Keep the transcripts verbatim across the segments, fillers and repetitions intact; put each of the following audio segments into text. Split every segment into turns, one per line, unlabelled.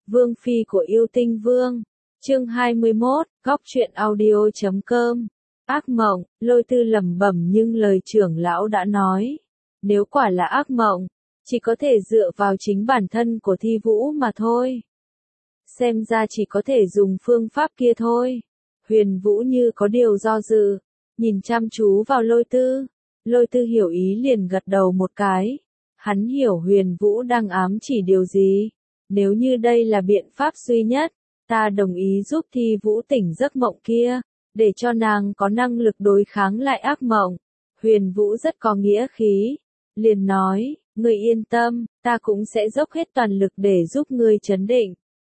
Vương phi của yêu tinh vương. Chương hai mươi mốt, góc truyện audio chấm com. Ác mộng, Lôi Tư lẩm bẩm nhưng lời trưởng lão đã nói. Nếu quả là ác mộng, chỉ có thể dựa vào chính bản thân của Thi Vũ mà thôi. Xem ra chỉ có thể dùng phương pháp kia thôi. Huyền Vũ như có điều do dự, nhìn chăm chú vào Lôi Tư. Lôi Tư hiểu ý liền gật đầu một cái. Hắn hiểu Huyền Vũ đang ám chỉ điều gì. Nếu như đây là biện pháp duy nhất, ta đồng ý giúp Thi Vũ tỉnh giấc mộng kia, để cho nàng có năng lực đối kháng lại ác mộng. Huyền Vũ rất có nghĩa khí, liền nói, ngươi yên tâm, ta cũng sẽ dốc hết toàn lực để giúp ngươi trấn định.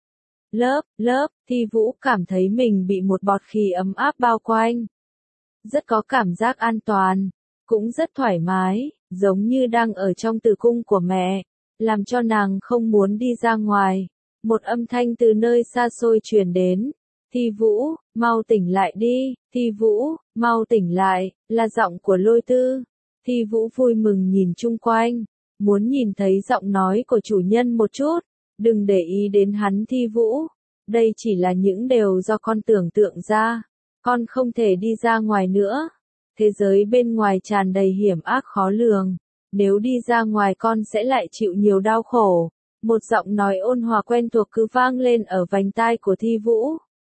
Lớp, lớp, Thi Vũ cảm thấy mình bị một bọt khí ấm áp bao quanh. Rất có cảm giác an toàn, cũng rất thoải mái, giống như đang ở trong tử cung của mẹ, làm cho nàng không muốn đi ra ngoài. Một âm thanh từ nơi xa xôi truyền đến. Thi Vũ, mau tỉnh lại đi, Thi Vũ, mau tỉnh lại, là giọng của Lôi Tư. Thi Vũ vui mừng nhìn chung quanh, muốn nhìn thấy giọng nói của chủ nhân một chút, đừng để ý đến hắn Thi Vũ. Đây chỉ là những điều do con tưởng tượng ra, con không thể đi ra ngoài nữa. Thế giới bên ngoài tràn đầy hiểm ác khó lường, nếu đi ra ngoài con sẽ lại chịu nhiều đau khổ. Một giọng nói ôn hòa quen thuộc cứ vang lên ở vành tai của Thi Vũ.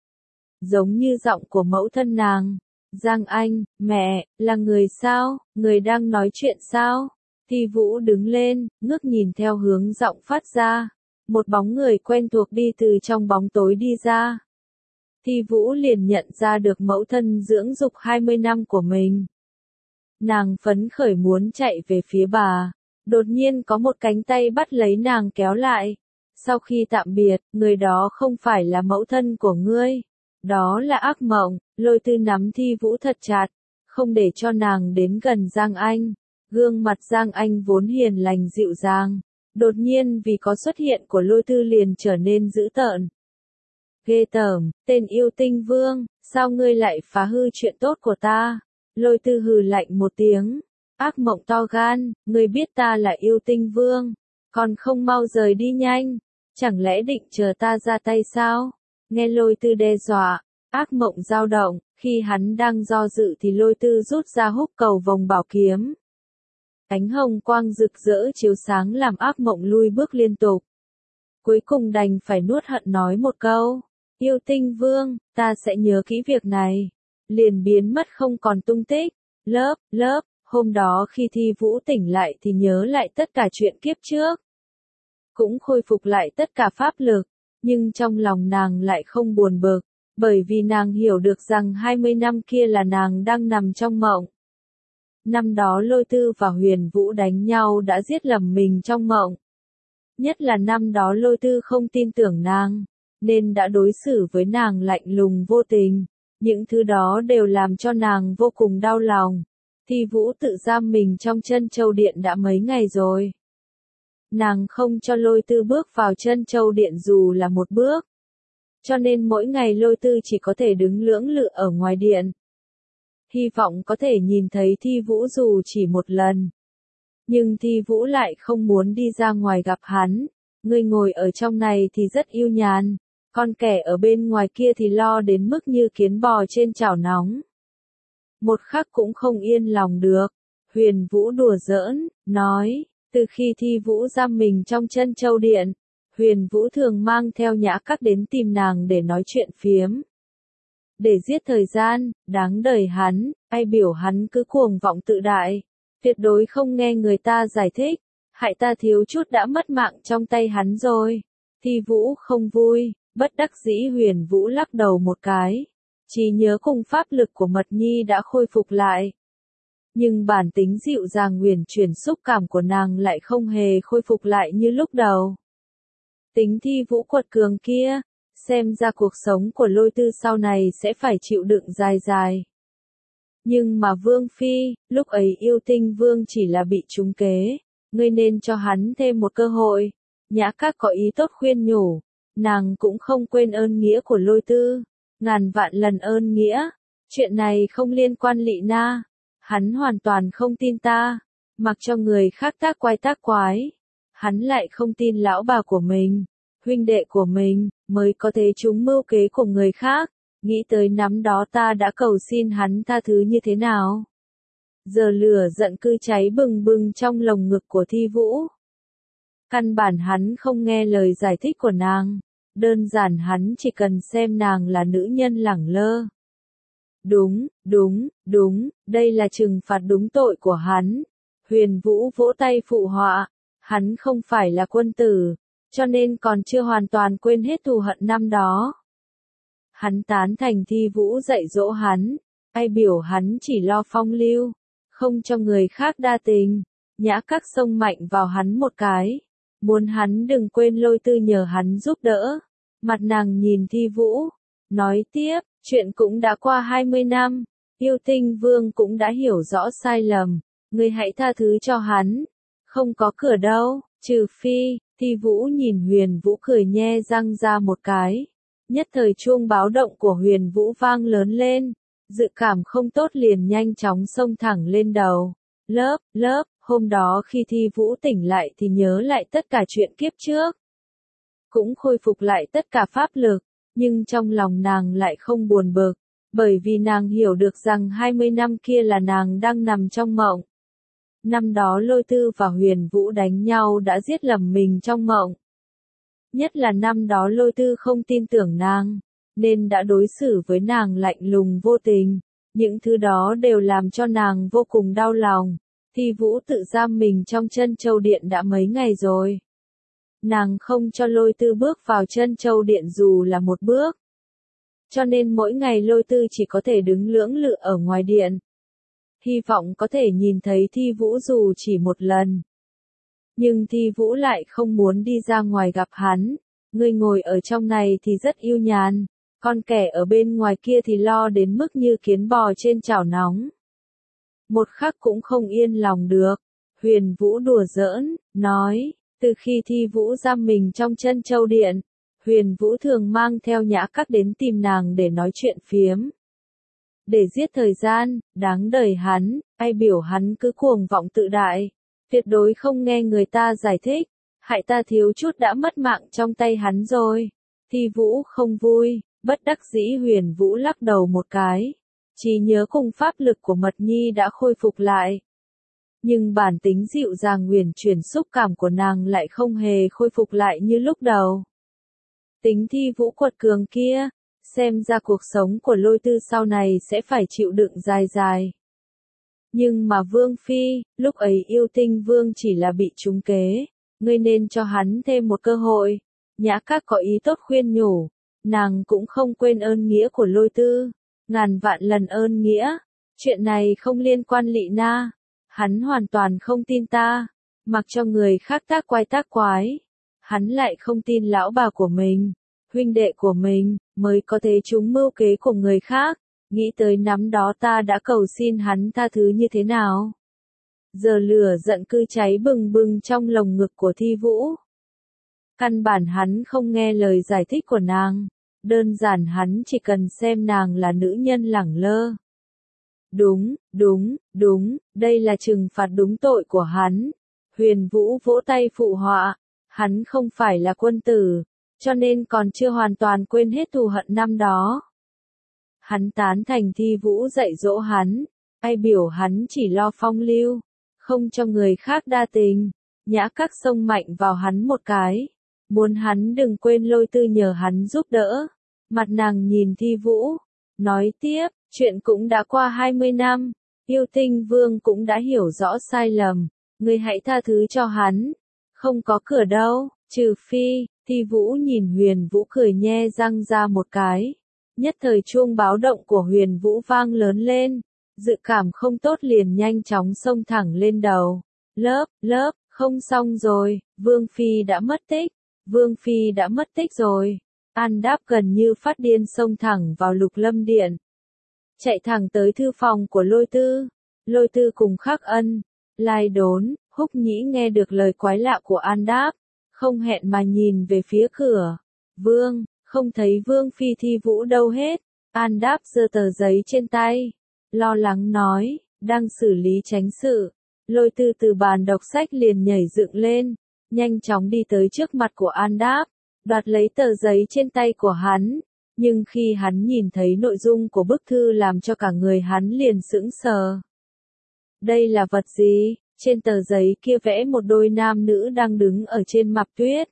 Giống như giọng của mẫu thân nàng. Giang Anh, mẹ, là người sao, người đang nói chuyện sao? Thi Vũ đứng lên, ngước nhìn theo hướng giọng phát ra. Một bóng người quen thuộc đi từ trong bóng tối đi ra. Thi Vũ liền nhận ra được mẫu thân dưỡng dục hai mươi năm của mình. Nàng phấn khởi muốn chạy về phía bà. Đột nhiên có một cánh tay bắt lấy nàng kéo lại. Sau khi tạm biệt, người đó không phải là mẫu thân của ngươi. Đó là ác mộng. Lôi Tư nắm Thi Vũ thật chặt, không để cho nàng đến gần Giang Anh. Gương mặt Giang Anh vốn hiền lành dịu dàng, đột nhiên vì có xuất hiện của Lôi Tư liền trở nên dữ tợn. Ghê tởm, tên yêu tinh vương, sao ngươi lại phá hư chuyện tốt của ta? Lôi Tư hừ lạnh một tiếng. Ác mộng to gan, ngươi biết ta là yêu tinh vương, còn không mau rời đi nhanh, chẳng lẽ định chờ ta ra tay sao? Nghe Lôi Tư đe dọa, ác mộng dao động, khi hắn đang do dự thì Lôi Tư rút ra húc cầu vòng bảo kiếm. Ánh hồng quang rực rỡ chiếu sáng làm ác mộng lui bước liên tục. Cuối cùng đành phải nuốt hận nói một câu, yêu tinh vương, ta sẽ nhớ kỹ việc này. Liền biến mất không còn tung tích. Lớp, lớp. Hôm đó khi Thi Vũ tỉnh lại thì nhớ lại tất cả chuyện kiếp trước. Cũng khôi phục lại tất cả pháp lực, nhưng trong lòng nàng lại không buồn bực, bởi vì nàng hiểu được rằng hai mươi năm kia là nàng đang nằm trong mộng. Năm đó Lôi Tư và Huyền Vũ đánh nhau đã giết lầm mình trong mộng. Nhất là năm đó Lôi Tư không tin tưởng nàng, nên đã đối xử với nàng lạnh lùng vô tình. Những thứ đó đều làm cho nàng vô cùng đau lòng. Thi Vũ tự giam mình trong Trân Châu Điện đã mấy ngày rồi. Nàng không cho Lôi Tư bước vào Trân Châu Điện dù là một bước. Cho nên mỗi ngày Lôi Tư chỉ có thể đứng lưỡng lự ở ngoài điện. Hy vọng có thể nhìn thấy Thi Vũ dù chỉ một lần. Nhưng Thi Vũ lại không muốn đi ra ngoài gặp hắn. Người ngồi ở trong này thì rất yêu nhàn. Con kẻ ở bên ngoài kia thì lo đến mức như kiến bò trên chảo nóng. Một khắc cũng không yên lòng được. Huyền Vũ đùa giỡn, nói, từ khi Thi Vũ giam mình trong Trân Châu Điện, Huyền Vũ thường mang theo Nhã Các đến tìm nàng để nói chuyện phiếm. Để giết thời gian, đáng đời hắn, ai biểu hắn cứ cuồng vọng tự đại, tuyệt đối không nghe người ta giải thích, hại ta thiếu chút đã mất mạng trong tay hắn rồi. Thi Vũ không vui, bất đắc dĩ Huyền Vũ lắc đầu một cái. Trí nhớ cùng pháp lực của Mật Nhi đã khôi phục lại. Nhưng bản tính dịu dàng huyền chuyển xúc cảm của nàng lại không hề khôi phục lại như lúc đầu. Tính Thi Vũ quật cường kia, xem ra cuộc sống của Lôi Tư sau này sẽ phải chịu đựng dài dài. Nhưng mà Vương Phi, lúc ấy yêu tinh vương chỉ là bị trúng kế, ngươi nên cho hắn thêm một cơ hội. Nhã Các có ý tốt khuyên nhủ, nàng cũng không quên ơn nghĩa của Lôi Tư. Ngàn vạn lần ơn nghĩa, chuyện này không liên quan Lị Na, hắn hoàn toàn không tin ta, mặc cho người khác tác quái tác quái, hắn lại không tin lão bà của mình. huynh đệ của mình, mới có thể trúng mưu kế của người khác, nghĩ tới năm đó ta đã cầu xin hắn tha thứ như thế nào. Giờ lửa giận cứ cháy bừng bừng trong lồng ngực của Thi Vũ. Căn bản hắn không nghe lời giải thích của nàng, đơn giản hắn chỉ cần xem nàng là nữ nhân lẳng lơ. Đúng, đúng, đúng, đây là trừng phạt đúng tội của hắn. Huyền Vũ vỗ tay phụ họa, hắn không phải là quân tử, cho nên còn chưa hoàn toàn quên hết thù hận năm đó. Hắn tán thành Thi Vũ dạy dỗ hắn, ai biểu hắn chỉ lo phong lưu, không cho người khác đa tình. Nhã Các xông mạnh vào hắn một cái, muốn hắn đừng quên Lôi Tư nhờ hắn giúp đỡ. Mặt nàng nhìn Thi Vũ, nói tiếp, chuyện cũng đã qua hai mươi năm, Yêu Tinh Vương cũng đã hiểu rõ sai lầm, ngươi hãy tha thứ cho hắn, không có cửa đâu, trừ phi. Thi Vũ nhìn Huyền Vũ cười nhe răng ra một cái, nhất thời chuông báo động của Huyền Vũ vang lớn lên, dự cảm không tốt liền nhanh chóng xông thẳng lên đầu. Lớp, lớp, hôm đó khi Thi Vũ tỉnh lại thì nhớ lại tất cả chuyện kiếp trước, cũng khôi phục lại tất cả pháp lực, nhưng trong lòng nàng lại không buồn bực, bởi vì nàng hiểu được rằng hai mươi năm kia là nàng đang nằm trong mộng. Năm đó Lôi Tư và Huyền Vũ đánh nhau đã giết lầm mình trong mộng. Nhất là năm đó Lôi Tư không tin tưởng nàng, nên đã đối xử với nàng lạnh lùng vô tình. Những thứ đó đều làm cho nàng vô cùng đau lòng. Thi Vũ tự giam mình trong Trân Châu Điện đã mấy ngày rồi. Nàng không cho Lôi Tư bước vào Trân Châu Điện dù là một bước. Cho nên mỗi ngày Lôi Tư chỉ có thể đứng lưỡng lự ở ngoài điện. Hy vọng có thể nhìn thấy Thi Vũ dù chỉ một lần. Nhưng Thi Vũ lại không muốn đi ra ngoài gặp hắn. Người ngồi ở trong này thì rất yêu nhàn, còn kẻ ở bên ngoài kia thì lo đến mức như kiến bò trên chảo nóng. Một khắc cũng không yên lòng được. Huyền Vũ đùa giỡn, nói, từ khi Thi Vũ giam mình trong Trân Châu Điện, Huyền Vũ thường mang theo Nhã Các đến tìm nàng để nói chuyện phiếm. Để giết thời gian, đáng đời hắn, ai biểu hắn cứ cuồng vọng tự đại, tuyệt đối không nghe người ta giải thích, hại ta thiếu chút đã mất mạng trong tay hắn rồi. Thi Vũ không vui, bất đắc dĩ Huyền Vũ lắc đầu một cái, trí nhớ cùng pháp lực của Mật Nhi đã khôi phục lại. Nhưng bản tính dịu dàng huyền chuyển xúc cảm của nàng lại không hề khôi phục lại như lúc đầu. Tính Thi Vũ quật cường kia, xem ra cuộc sống của Lôi Tư sau này sẽ phải chịu đựng dài dài. Nhưng mà Vương Phi, lúc ấy Yêu Tinh Vương chỉ là bị trúng kế, ngươi nên cho hắn thêm một cơ hội. Nhã Các có ý tốt khuyên nhủ, nàng cũng không quên ơn nghĩa của Lôi Tư, ngàn vạn lần ơn nghĩa, chuyện này không liên quan Lị Na, hắn hoàn toàn không tin ta, mặc cho người khác tác quái tác quái, hắn lại không tin lão bà của mình, huynh đệ của mình, mới có thể trúng mưu kế của người khác, nghĩ tới năm đó ta đã cầu xin hắn tha thứ như thế nào. Giờ lửa giận cứ cháy bừng bừng trong lồng ngực của Thi Vũ. Căn bản hắn không nghe lời giải thích của nàng, đơn giản hắn chỉ cần xem nàng là nữ nhân lẳng lơ. Đúng, đúng, đúng, đây là trừng phạt đúng tội của hắn. Huyền Vũ vỗ tay phụ họa, hắn không phải là quân tử, cho nên còn chưa hoàn toàn quên hết thù hận năm đó. Hắn tán thành Thi Vũ dạy dỗ hắn, ai biểu hắn chỉ lo phong lưu, không cho người khác đa tình. Nhã Các xông mạnh vào hắn một cái, muốn hắn đừng quên Lôi Tư nhờ hắn giúp đỡ. Mặt nàng nhìn Thi Vũ, nói tiếp, chuyện cũng đã qua hai mươi năm, Yêu Tinh Vương cũng đã hiểu rõ sai lầm, ngươi hãy tha thứ cho hắn, không có cửa đâu, trừ phi. Thi Vũ nhìn Huyền Vũ cười nhe răng ra một cái, nhất thời chuông báo động của Huyền Vũ vang lớn lên, dự cảm không tốt liền nhanh chóng xông thẳng lên đầu. Lớp, lớp, không xong rồi, Vương Phi đã mất tích, Vương Phi đã mất tích rồi. An Đáp gần như phát điên xông thẳng vào Lục Lâm Điện, chạy thẳng tới thư phòng của Lôi Tư. Lôi Tư cùng Khắc Ân, Lai Đốn, Húc Nhĩ nghe được lời quái lạ của An Đáp, không hẹn mà nhìn về phía cửa. Vương, không thấy Vương Phi Thi Vũ đâu hết. An Đáp giơ tờ giấy trên tay, lo lắng nói, đang xử lý chánh sự. Lôi Tư từ bàn đọc sách liền nhảy dựng lên, nhanh chóng đi tới trước mặt của An Đáp, đoạt lấy tờ giấy trên tay của hắn, nhưng khi hắn nhìn thấy nội dung của bức thư làm cho cả người hắn liền sững sờ. Đây là vật gì? Trên tờ giấy kia vẽ một đôi nam nữ đang đứng ở trên mặt tuyết.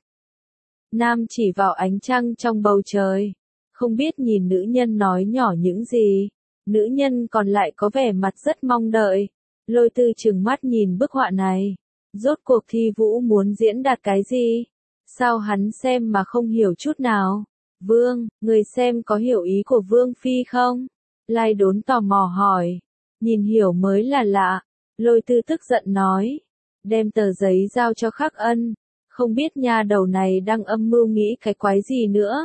Nam chỉ vào ánh trăng trong bầu trời, không biết nhìn nữ nhân nói nhỏ những gì. Nữ nhân còn lại có vẻ mặt rất mong đợi. Lôi Tư trừng mắt nhìn bức họa này. Rốt cuộc Thi Vũ muốn diễn đạt cái gì? Sao hắn xem mà không hiểu chút nào? Vương, người xem có hiểu ý của Vương Phi không? Lai Đốn tò mò hỏi. Nhìn hiểu mới là lạ. Lôi Tư tức giận nói. Đem tờ giấy giao cho Khắc Ân. Không biết nha đầu này đang âm mưu nghĩ cái quái gì nữa.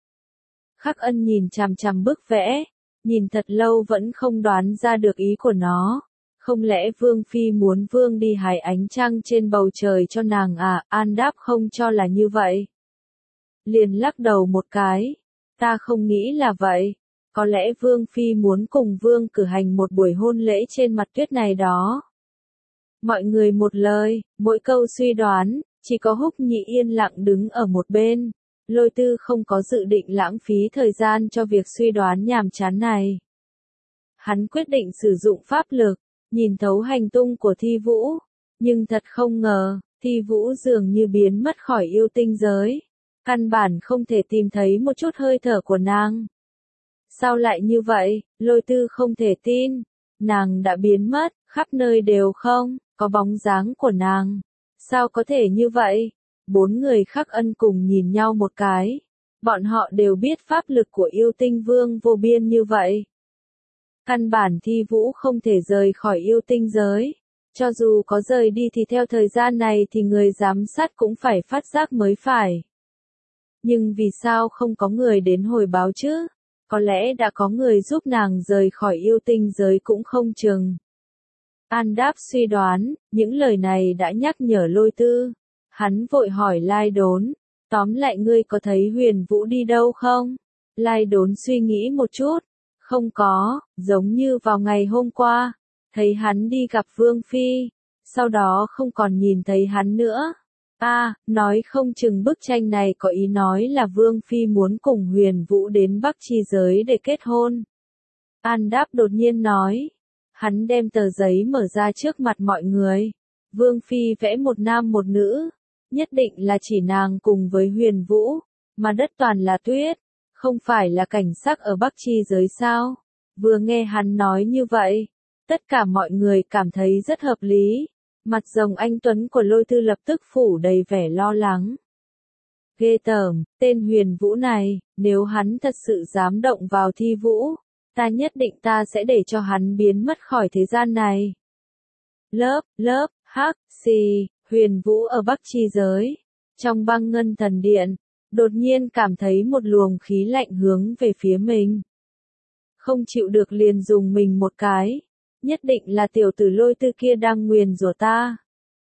Khắc Ân nhìn chằm chằm bức vẽ. Nhìn thật lâu vẫn không đoán ra được ý của nó. Không lẽ Vương Phi muốn Vương đi hái ánh trăng trên bầu trời cho nàng à? An đáp không cho là như vậy. Liền lắc đầu một cái. Ta không nghĩ là vậy. Có lẽ Vương Phi muốn cùng Vương cử hành một buổi hôn lễ trên mặt tuyết này đó. Mọi người một lời, mỗi câu suy đoán, chỉ có Húc Nhị yên lặng đứng ở một bên. Lôi Tư không có dự định lãng phí thời gian cho việc suy đoán nhàm chán này. Hắn quyết định sử dụng pháp lực, nhìn thấu hành tung của Thi Vũ. Nhưng thật không ngờ, Thi Vũ dường như biến mất khỏi yêu tinh giới. Căn bản không thể tìm thấy một chút hơi thở của nàng. Sao lại như vậy? Lôi Tư không thể tin. Nàng đã biến mất, khắp nơi đều không có bóng dáng của nàng. Sao có thể như vậy? Bốn người Khắc Ân cùng nhìn nhau một cái. Bọn họ đều biết pháp lực của yêu tinh vương vô biên như vậy. Căn bản Thi Vũ không thể rời khỏi yêu tinh giới. Cho dù có rời đi thì theo thời gian này thì người giám sát cũng phải phát giác mới phải. Nhưng vì sao không có người đến hồi báo chứ? Có lẽ đã có người giúp nàng rời khỏi yêu tinh giới cũng không chừng. An Đáp suy đoán, những lời này đã nhắc nhở Lôi Tư. Hắn vội hỏi Lai Đốn, tóm lại ngươi có thấy Huyền Vũ đi đâu không? Lai Đốn suy nghĩ một chút, không có, giống như vào ngày hôm qua, thấy hắn đi gặp Vương Phi, sau đó không còn nhìn thấy hắn nữa. A, à, nói không chừng bức tranh này có ý nói là Vương Phi muốn cùng Huyền Vũ đến Bắc Chi giới để kết hôn. An Đáp đột nhiên nói. Hắn đem tờ giấy mở ra trước mặt mọi người. Vương Phi vẽ một nam một nữ. Nhất định là chỉ nàng cùng với Huyền Vũ. Mà đất toàn là tuyết. Không phải là cảnh sắc ở Bắc Chi giới sao? Vừa nghe hắn nói như vậy. Tất cả mọi người cảm thấy rất hợp lý. Mặt rồng anh Tuấn của Lôi Tư lập tức phủ đầy vẻ lo lắng. Ghê tởm, tên Huyền Vũ này, nếu hắn thật sự dám động vào Thi Vũ, ta nhất định ta sẽ để cho hắn biến mất khỏi thế gian này. Lớp, lớp, hắc, xì, Huyền Vũ ở Bắc Chi giới. Trong băng ngân thần điện, đột nhiên cảm thấy một luồng khí lạnh hướng về phía mình. Không chịu được liền dùng mình một cái. Nhất định là tiểu tử Lôi Tư kia đang nguyền rủa ta.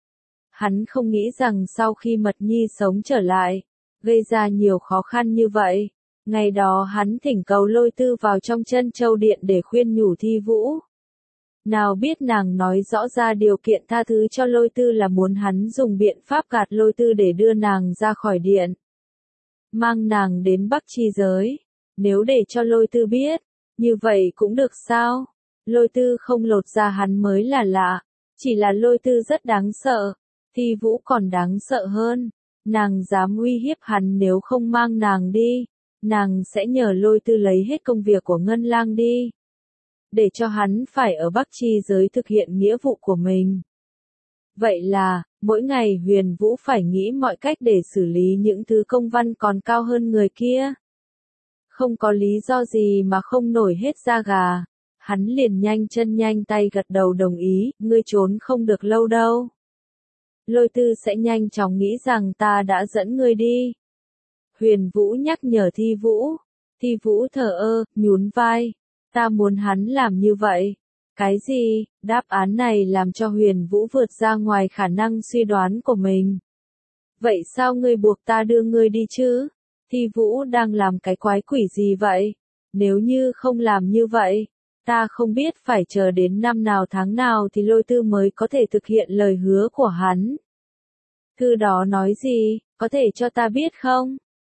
Hắn không nghĩ rằng sau khi Mật Nhi sống trở lại, gây ra nhiều khó khăn như vậy. Ngày đó hắn thỉnh cầu Lôi Tư vào trong Chân Châu Điện để khuyên nhủ Thi Vũ. Nào biết nàng nói rõ ra điều kiện tha thứ cho Lôi Tư là muốn hắn dùng biện pháp gạt Lôi Tư để đưa nàng ra khỏi điện. Mang nàng đến Bắc Chi giới. Nếu để cho Lôi Tư biết, như vậy cũng được sao? Lôi Tư không lột ra hắn mới là lạ. Chỉ là Lôi Tư rất đáng sợ. Thi Vũ còn đáng sợ hơn. Nàng dám uy hiếp hắn nếu không mang nàng đi. Nàng sẽ nhờ Lôi Tư lấy hết công việc của Ngân Lang đi. Để cho hắn phải ở Bắc Chi giới thực hiện nghĩa vụ của mình. Vậy là, mỗi ngày Huyền Vũ phải nghĩ mọi cách để xử lý những thứ công văn còn cao hơn người kia. Không có lý do gì mà không nổi hết da gà. Hắn liền nhanh chân nhanh tay gật đầu đồng ý, ngươi trốn không được lâu đâu. Lôi Tư sẽ nhanh chóng nghĩ rằng ta đã dẫn ngươi đi. Huyền Vũ nhắc nhở Thi Vũ. Thi Vũ thờ ơ, nhún vai. Ta muốn hắn làm như vậy. Cái gì? Đáp án này làm cho Huyền Vũ vượt ra ngoài khả năng suy đoán của mình. Vậy sao ngươi buộc ta đưa ngươi đi chứ? Thi Vũ đang làm cái quái quỷ gì vậy? Nếu như không làm như vậy, ta không biết phải chờ đến năm nào tháng nào thì Lôi Tư mới có thể thực hiện lời hứa của hắn. Thư đó nói gì, có thể cho ta biết không?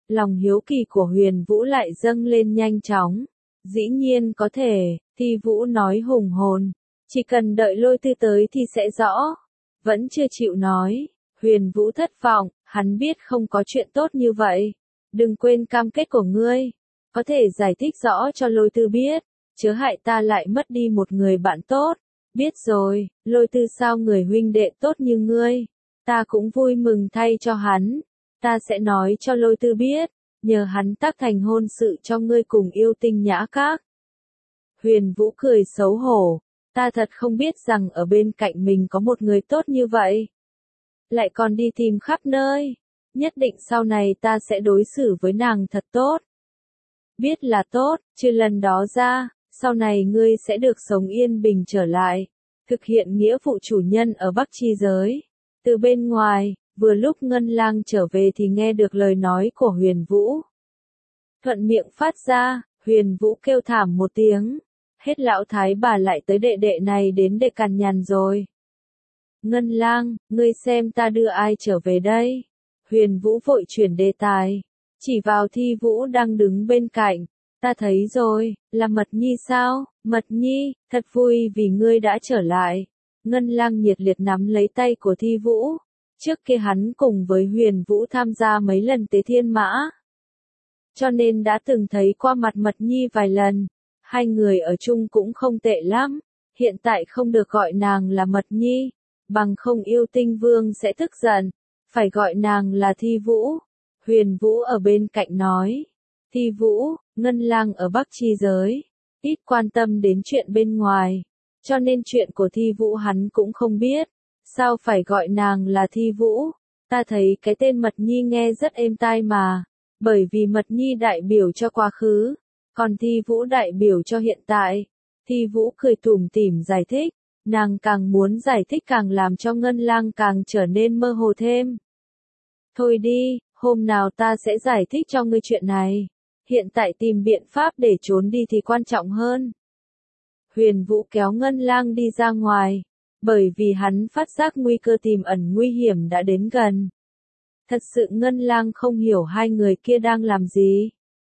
Lòng hiếu kỳ của Huyền Vũ lại dâng lên nhanh chóng. Dĩ nhiên có thể, Thi Vũ nói hùng hồn. Chỉ cần đợi Lôi Tư tới thì sẽ rõ. Vẫn chưa chịu nói. Huyền Vũ thất vọng, hắn biết không có chuyện tốt như vậy. Đừng quên cam kết của ngươi. Có thể giải thích rõ cho Lôi Tư biết. Chớ hại ta lại mất đi một người bạn tốt. Biết rồi, Lôi Tư sao người huynh đệ tốt như ngươi. Ta cũng vui mừng thay cho hắn. Ta sẽ nói cho Lôi Tư biết. Nhờ hắn tác thành hôn sự cho ngươi cùng Yêu Tinh Nhã Các. Huyền Vũ cười xấu hổ. Ta thật không biết rằng ở bên cạnh mình có một người tốt như vậy. Lại còn đi tìm khắp nơi. Nhất định sau này ta sẽ đối xử với nàng thật tốt. Biết là tốt, trừ lần đó ra, sau này ngươi sẽ được sống yên bình trở lại. Thực hiện nghĩa vụ chủ nhân ở Bắc Chi giới. Từ bên ngoài, vừa lúc Ngân Lang trở về thì nghe được lời nói của Huyền Vũ. Thuận miệng phát ra, Huyền Vũ kêu thảm một tiếng. Hết lão thái bà lại tới đệ đệ này đến để cằn nhằn rồi. Ngân Lang, ngươi xem ta đưa ai trở về đây? Huyền Vũ vội chuyển đề tài. Chỉ vào Thi Vũ đang đứng bên cạnh. Ta thấy rồi, là Mật Nhi sao? Mật Nhi, thật vui vì ngươi đã trở lại. Ngân Lang nhiệt liệt nắm lấy tay của Thi Vũ. Trước kia hắn cùng với Huyền Vũ tham gia mấy lần tế thiên mã. Cho nên đã từng thấy qua mặt Mật Nhi vài lần. Hai người ở chung cũng không tệ lắm. Hiện tại không được gọi nàng là Mật Nhi. Bằng không Yêu Tinh Vương sẽ tức giận. Phải gọi nàng là Thi Vũ. Huyền Vũ ở bên cạnh nói. Thi Vũ, Ngân Lang ở Bắc Chi giới. Ít quan tâm đến chuyện bên ngoài. Cho nên chuyện của Thi Vũ hắn cũng không biết. Sao phải gọi nàng là Thi Vũ? Ta thấy cái tên Mật Nhi nghe rất êm tai mà. Bởi vì Mật Nhi đại biểu cho quá khứ. Còn Thi Vũ đại biểu cho hiện tại. Thi Vũ cười tủm tỉm giải thích. Nàng càng muốn giải thích càng làm cho Ngân Lang càng trở nên mơ hồ thêm. Thôi đi, hôm nào ta sẽ giải thích cho ngươi chuyện này. Hiện tại tìm biện pháp để trốn đi thì quan trọng hơn. Huyền Vũ kéo Ngân Lang đi ra ngoài. Bởi vì hắn phát giác nguy cơ tiềm ẩn nguy hiểm đã đến gần. Thật sự Ngân Lang không hiểu hai người kia đang làm gì.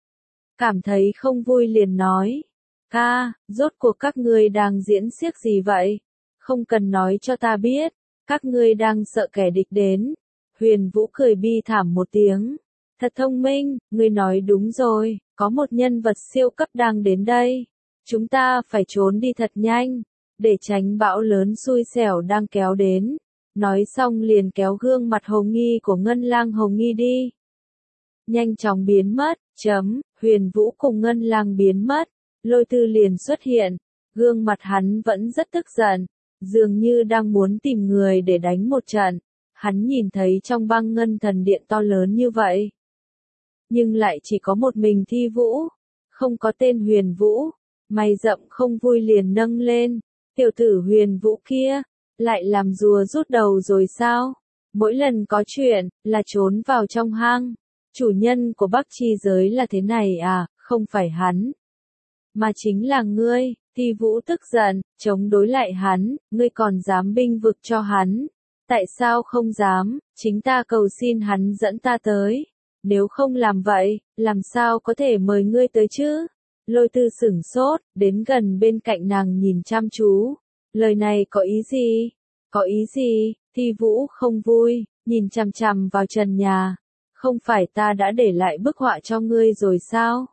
Cảm thấy không vui liền nói. Ca, rốt cuộc các ngươi đang diễn xiếc gì vậy? Không cần nói cho ta biết. Các ngươi đang sợ kẻ địch đến. Huyền Vũ cười bi thảm một tiếng. Thật thông minh, ngươi nói đúng rồi. Có một nhân vật siêu cấp đang đến đây. Chúng ta phải trốn đi thật nhanh. Để tránh bão lớn xui xẻo đang kéo đến. Nói xong liền kéo gương mặt hồ nghi của Ngân Lang hồ nghi đi. Nhanh chóng biến mất, chấm, Huyền Vũ cùng Ngân Lang biến mất. Lôi Tư liền xuất hiện. Gương mặt hắn vẫn rất tức giận. Dường như đang muốn tìm người để đánh một trận. Hắn nhìn thấy trong băng ngân thần điện to lớn như vậy. Nhưng lại chỉ có một mình Thi Vũ. Không có tên Huyền Vũ. Mày rậm không vui liền nâng lên. Tiểu tử Huyền Vũ kia. Lại làm rùa rút đầu rồi sao? Mỗi lần có chuyện, là trốn vào trong hang. Chủ nhân của Bắc Chi giới là thế này à, không phải hắn. Mà chính là ngươi. Thi Vũ tức giận, chống đối lại hắn, ngươi còn dám binh vực cho hắn. Tại sao không dám, chính ta cầu xin hắn dẫn ta tới. Nếu không làm vậy, làm sao có thể mời ngươi tới chứ? Lôi Tư sửng sốt, đến gần bên cạnh nàng nhìn chăm chú. Lời này có ý gì? Có ý gì? Thi Vũ không vui, nhìn chằm chằm vào trần nhà. Không phải ta đã để lại bức họa cho ngươi rồi sao?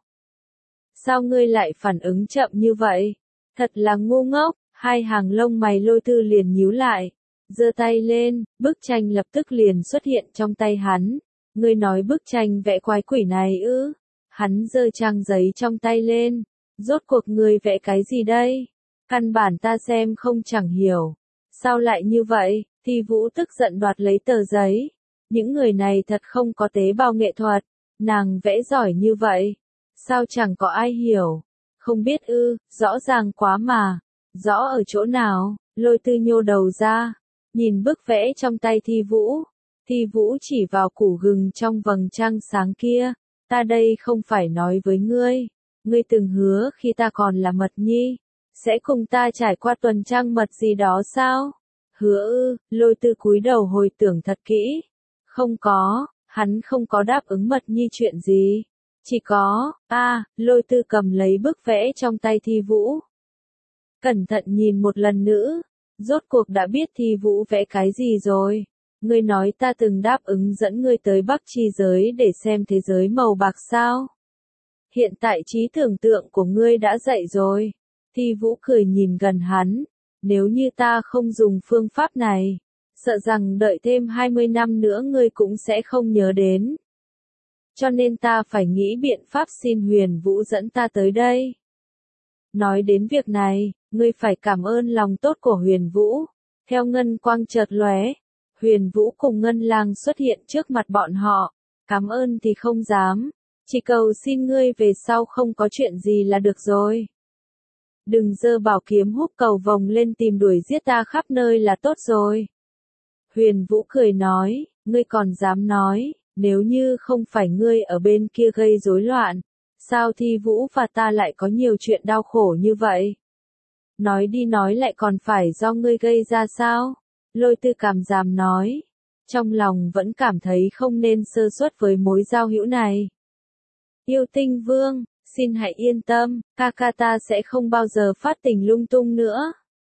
Sao ngươi lại phản ứng chậm như vậy? Thật là ngu ngốc, hai hàng lông mày Lôi Tư liền nhíu lại. Giơ tay lên, bức tranh lập tức liền xuất hiện trong tay hắn. Ngươi nói bức tranh vẽ quái quỷ này ư? Hắn giơ trang giấy trong tay lên. Rốt cuộc ngươi vẽ cái gì đây? Căn bản ta xem không chẳng hiểu. Sao lại như vậy? Thi Vũ tức giận đoạt lấy tờ giấy. Những người này thật không có tế bào nghệ thuật. Nàng vẽ giỏi như vậy. Sao chẳng có ai hiểu? Không biết ư, rõ ràng quá mà. Rõ ở chỗ nào? Lôi Tư nhô đầu ra. Nhìn bức vẽ trong tay Thi Vũ. Thi Vũ chỉ vào củ gừng trong vầng trăng sáng kia. Ta đây không phải nói với ngươi. Ngươi từng hứa khi ta còn là Mật Nhi. Sẽ cùng ta trải qua tuần trăng mật gì đó sao? Hứa ư, Lôi Tư cúi đầu hồi tưởng thật kỹ. Không có, Hắn không có đáp ứng Mật Nhi chuyện gì. Chỉ có, a à, Lôi Tư cầm lấy bức vẽ trong tay Thi Vũ. Cẩn thận nhìn một lần nữa, rốt cuộc đã biết Thi Vũ vẽ cái gì rồi. Ngươi nói ta từng đáp ứng dẫn ngươi tới Bắc Chi giới để xem thế giới màu bạc sao? Hiện tại trí tưởng tượng của ngươi đã dậy rồi. Thi Vũ cười nhìn gần hắn. Nếu như ta không dùng phương pháp này, sợ rằng đợi thêm hai mươi năm nữa ngươi cũng sẽ không nhớ đến. Cho nên ta phải nghĩ biện pháp xin Huyền Vũ dẫn ta tới đây. Nói đến việc này, ngươi phải cảm ơn lòng tốt của Huyền Vũ. Theo ngân quang chợt lóe, Huyền Vũ cùng Ngân Lang xuất hiện trước mặt bọn họ. Cảm ơn thì không dám, chỉ cầu xin ngươi về sau không có chuyện gì là được rồi. Đừng giơ bảo kiếm húc cầu vồng lên tìm đuổi giết ta khắp nơi là tốt rồi. Huyền Vũ cười nói, ngươi còn dám nói, nếu như không phải ngươi ở bên kia gây rối loạn, sao Thi Vũ và ta lại có nhiều chuyện đau khổ như vậy? Nói đi nói lại còn phải do ngươi gây ra sao? Lôi Tư Cảm dám nói, trong lòng vẫn cảm thấy không nên sơ suất với mối giao hữu này. Yêu Tinh Vương, xin hãy yên tâm, ca ca ta sẽ không bao giờ phát tình lung tung nữa.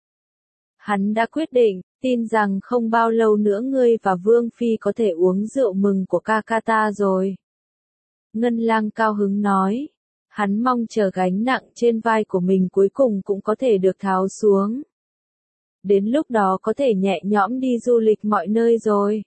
Hắn đã quyết định, tin rằng không bao lâu nữa ngươi và Vương Phi có thể uống rượu mừng của ca ca ta rồi. Ngân Lang cao hứng nói, hắn mong chờ gánh nặng trên vai của mình cuối cùng cũng có thể được tháo xuống. Đến lúc đó có thể nhẹ nhõm đi du lịch mọi nơi rồi.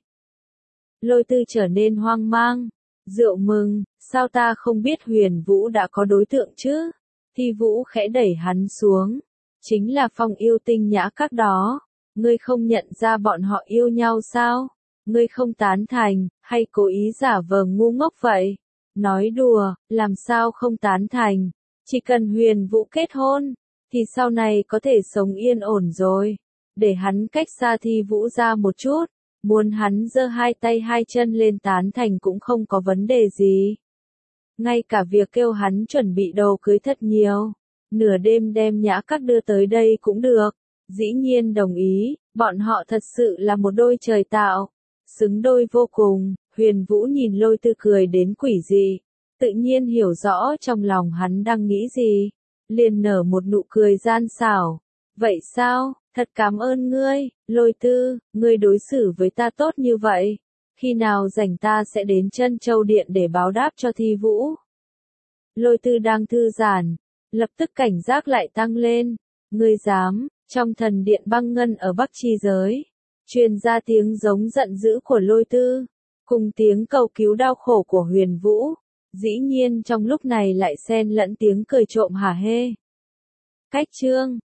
Lôi Tư trở nên hoang mang. Rượu mừng, sao ta không biết Huyền Vũ đã có đối tượng chứ? Thi Vũ khẽ đẩy hắn xuống. Chính là Phong Yêu Tinh Nhã Các đó. Ngươi không nhận ra bọn họ yêu nhau sao? Ngươi không tán thành, hay cố ý giả vờ ngu ngốc vậy? Nói đùa, làm sao không tán thành? Chỉ cần Huyền Vũ kết hôn, thì sau này có thể sống yên ổn rồi. Để hắn cách xa Thi Vũ ra một chút. Muốn hắn giơ hai tay hai chân lên tán thành cũng không có vấn đề gì. Ngay cả việc kêu hắn chuẩn bị đồ cưới thật nhiều. Nửa đêm đem Nhã Các đưa tới đây cũng được. Dĩ nhiên đồng ý, bọn họ thật sự là một đôi trời tạo. Xứng đôi vô cùng. Huyền Vũ nhìn Lôi Tư cười đến quỷ dị. Tự nhiên hiểu rõ trong lòng hắn đang nghĩ gì. Liền nở một nụ cười gian xảo. Vậy sao? Thật cảm ơn ngươi, Lôi Tư, ngươi đối xử với ta tốt như vậy. Khi nào rảnh ta sẽ đến Trân Châu Điện để báo đáp cho Thi Vũ. Lôi Tư đang thư giãn, lập tức cảnh giác lại tăng lên. Ngươi dám, trong thần điện băng ngân ở Bắc Chi giới. Truyền ra tiếng giống giận dữ của Lôi Tư, cùng tiếng cầu cứu đau khổ của Huyền Vũ. Dĩ nhiên trong lúc này lại xen lẫn tiếng cười trộm hả hê. Cách chương